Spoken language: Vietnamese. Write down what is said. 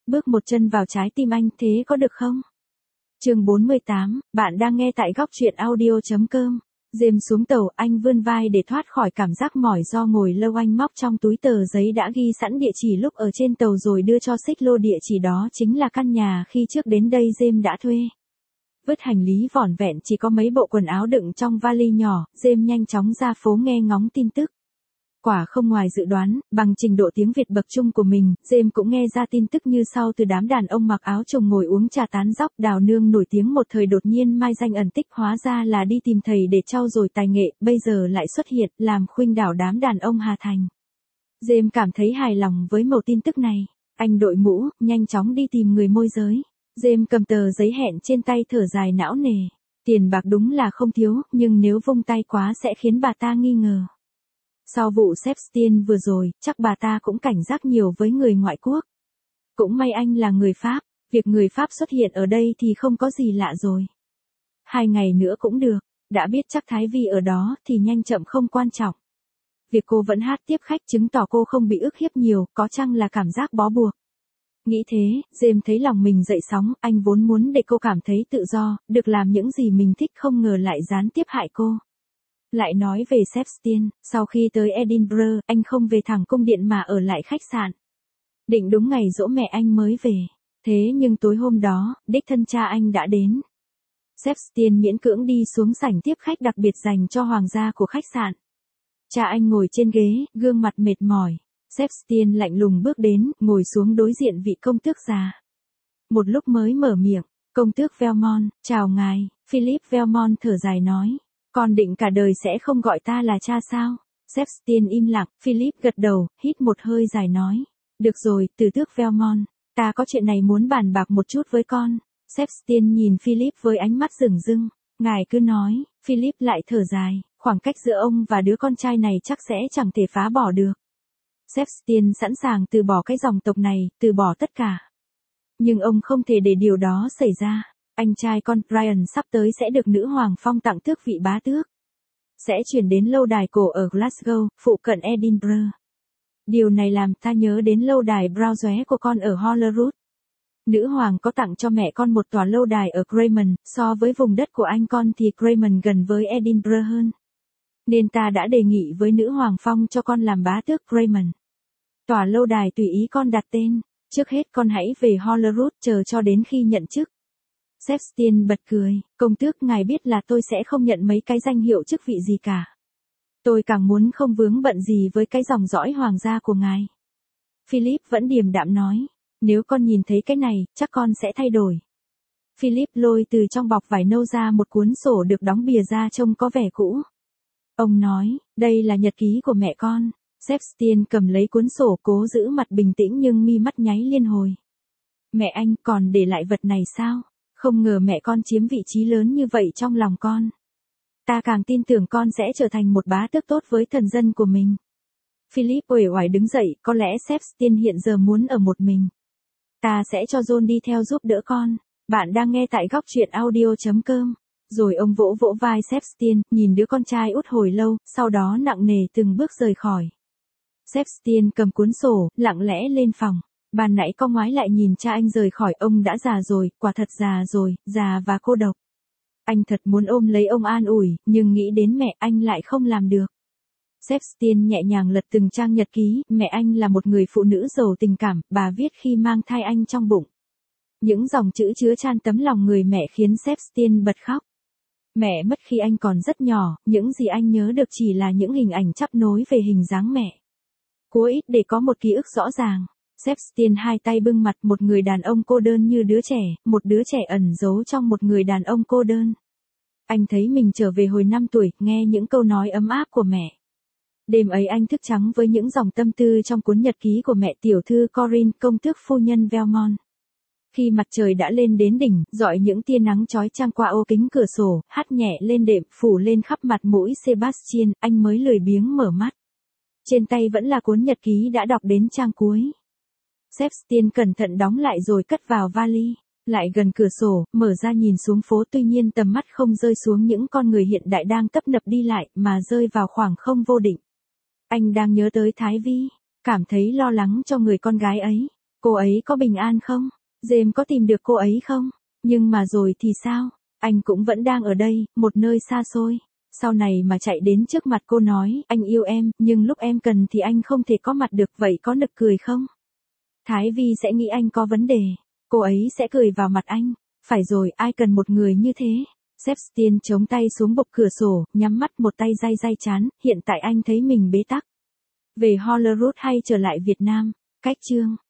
bước một chân vào trái tim anh, thế có được không? Chương 48, bạn đang nghe tại góc truyện audio.com. James xuống tàu, anh vươn vai để thoát khỏi cảm giác mỏi do ngồi lâu. Anh móc trong túi tờ giấy đã ghi sẵn địa chỉ lúc ở trên tàu rồi đưa cho xích lô. Địa chỉ đó chính là căn nhà khi trước đến đây James đã thuê. Vứt hành lý vỏn vẹn chỉ có mấy bộ quần áo đựng trong vali nhỏ, James nhanh chóng ra phố nghe ngóng tin tức. Quả không ngoài dự đoán, bằng trình độ tiếng Việt bậc trung của mình, James cũng nghe ra tin tức như sau từ đám đàn ông mặc áo trùng ngồi uống trà tán dóc. Đào Nương nổi tiếng một thời đột nhiên mai danh ẩn tích, hóa ra là đi tìm thầy để trau dồi tài nghệ, bây giờ lại xuất hiện làm khuynh đảo đám đàn ông Hà Thành. James cảm thấy hài lòng với mẩu tin tức này. Anh đội mũ, nhanh chóng đi tìm người môi giới. James cầm tờ giấy hẹn trên tay thở dài não nề. Tiền bạc đúng là không thiếu, nhưng nếu vung tay quá sẽ khiến bà ta nghi ngờ. Sau vụ Septien vừa rồi, chắc bà ta cũng cảnh giác nhiều với người ngoại quốc. Cũng may anh là người Pháp, việc người Pháp xuất hiện ở đây thì không có gì lạ rồi. 2 ngày nữa cũng được, đã biết chắc Thái Vi ở đó thì nhanh chậm không quan trọng. Việc cô vẫn hát tiếp khách chứng tỏ cô không bị ức hiếp nhiều, có chăng là cảm giác bó buộc. Nghĩ thế, James thấy lòng mình dậy sóng, anh vốn muốn để cô cảm thấy tự do, được làm những gì mình thích, không ngờ lại gián tiếp hại cô. Lại nói về Septien, sau khi tới Edinburgh, anh không về thẳng cung điện mà ở lại khách sạn. Định đúng ngày giỗ mẹ anh mới về. Thế nhưng tối hôm đó, đích thân cha anh đã đến. Septien miễn cưỡng đi xuống sảnh tiếp khách đặc biệt dành cho hoàng gia của khách sạn. Cha anh ngồi trên ghế, gương mặt mệt mỏi. Septien lạnh lùng bước đến, ngồi xuống đối diện vị công tước già. Một lúc mới mở miệng, công tước Velmont, chào ngài. Philip Velmont thở dài nói. Con định cả đời sẽ không gọi ta là cha sao? Septien im lặng, Philip gật đầu, hít một hơi dài nói. Được rồi, từ tước Velmont, ta có chuyện này muốn bàn bạc một chút với con. Septien nhìn Philip với ánh mắt rừng rưng. Ngài cứ nói, Philip lại thở dài, khoảng cách giữa ông và đứa con trai này chắc sẽ chẳng thể phá bỏ được. Septien sẵn sàng từ bỏ cái dòng tộc này, từ bỏ tất cả. Nhưng ông không thể để điều đó xảy ra. Anh trai con Brian sắp tới sẽ được nữ hoàng phong tặng tước vị bá tước. Sẽ chuyển đến lâu đài cổ ở Glasgow, phụ cận Edinburgh. Điều này làm ta nhớ đến lâu đài Brownswell của con ở Holyrood. Nữ hoàng có tặng cho mẹ con một tòa lâu đài ở Craven, so với vùng đất của anh con thì Craven gần với Edinburgh hơn. Nên ta đã đề nghị với nữ hoàng phong cho con làm bá tước Craven. Tòa lâu đài tùy ý con đặt tên, trước hết con hãy về Holyrood chờ cho đến khi nhận chức. Septien bật cười, công tước ngài biết là tôi sẽ không nhận mấy cái danh hiệu chức vị gì cả. Tôi càng muốn không vướng bận gì với cái dòng dõi hoàng gia của ngài. Philip vẫn điềm đạm nói, nếu con nhìn thấy cái này, chắc con sẽ thay đổi. Philip lôi từ trong bọc vải nâu ra một cuốn sổ được đóng bìa ra trông có vẻ cũ. Ông nói, đây là nhật ký của mẹ con. Septien cầm lấy cuốn sổ cố giữ mặt bình tĩnh nhưng mi mắt nháy liên hồi. Mẹ anh còn để lại vật này sao? Không ngờ mẹ con chiếm vị trí lớn như vậy trong lòng con. Ta càng tin tưởng con sẽ trở thành một bá tước tốt với thần dân của mình. Philip uể oải đứng dậy, có lẽ Septien hiện giờ muốn ở một mình. Ta sẽ cho John đi theo giúp đỡ con. Bạn đang nghe tại góc truyện audio.com. Rồi ông vỗ vỗ vai Septien, nhìn đứa con trai út hồi lâu, sau đó nặng nề từng bước rời khỏi. Septien cầm cuốn sổ, lặng lẽ lên phòng. Ban nãy có ngoái lại nhìn cha anh rời khỏi, ông đã già rồi, quả thật già rồi, già và cô độc. Anh thật muốn ôm lấy ông an ủi, nhưng nghĩ đến mẹ anh lại không làm được. Septien nhẹ nhàng lật từng trang nhật ký, mẹ anh là một người phụ nữ giàu tình cảm, bà viết khi mang thai anh trong bụng. Những dòng chữ chứa chan tấm lòng người mẹ khiến Septien bật khóc. Mẹ mất khi anh còn rất nhỏ, những gì anh nhớ được chỉ là những hình ảnh chắp nối về hình dáng mẹ. Cố ít để có một ký ức rõ ràng. Septien hai tay bưng mặt, một người đàn ông cô đơn như đứa trẻ, một đứa trẻ ẩn giấu trong một người đàn ông cô đơn. Anh thấy mình trở về hồi 5 tuổi, nghe những câu nói ấm áp của mẹ. Đêm ấy anh thức trắng với những dòng tâm tư trong cuốn nhật ký của mẹ tiểu thư Corinne, công tước phu nhân Velmont. Khi mặt trời đã lên đến đỉnh, rọi những tia nắng chói chang qua ô kính cửa sổ, hắt nhẹ lên đệm, phủ lên khắp mặt mũi Sebastian, anh mới lười biếng mở mắt. Trên tay vẫn là cuốn nhật ký đã đọc đến trang cuối. Septien cẩn thận đóng lại rồi cất vào vali, lại gần cửa sổ, mở ra nhìn xuống phố, tuy nhiên tầm mắt không rơi xuống những con người hiện đại đang tấp nập đi lại, mà rơi vào khoảng không vô định. Anh đang nhớ tới Thái Vi, cảm thấy lo lắng cho người con gái ấy. Cô ấy có bình an không? James có tìm được cô ấy không? Nhưng mà rồi thì sao? Anh cũng vẫn đang ở đây, một nơi xa xôi. Sau này mà chạy đến trước mặt cô nói, anh yêu em, nhưng lúc em cần thì anh không thể có mặt được, vậy có nực cười không? Thái Vi sẽ nghĩ anh có vấn đề. Cô ấy sẽ cười vào mặt anh. Phải rồi, ai cần một người như thế? Sebastian chống tay xuống bục cửa sổ, nhắm mắt, một tay day day chán, hiện tại anh thấy mình bế tắc. Về Hollywood hay trở lại Việt Nam? Cách chương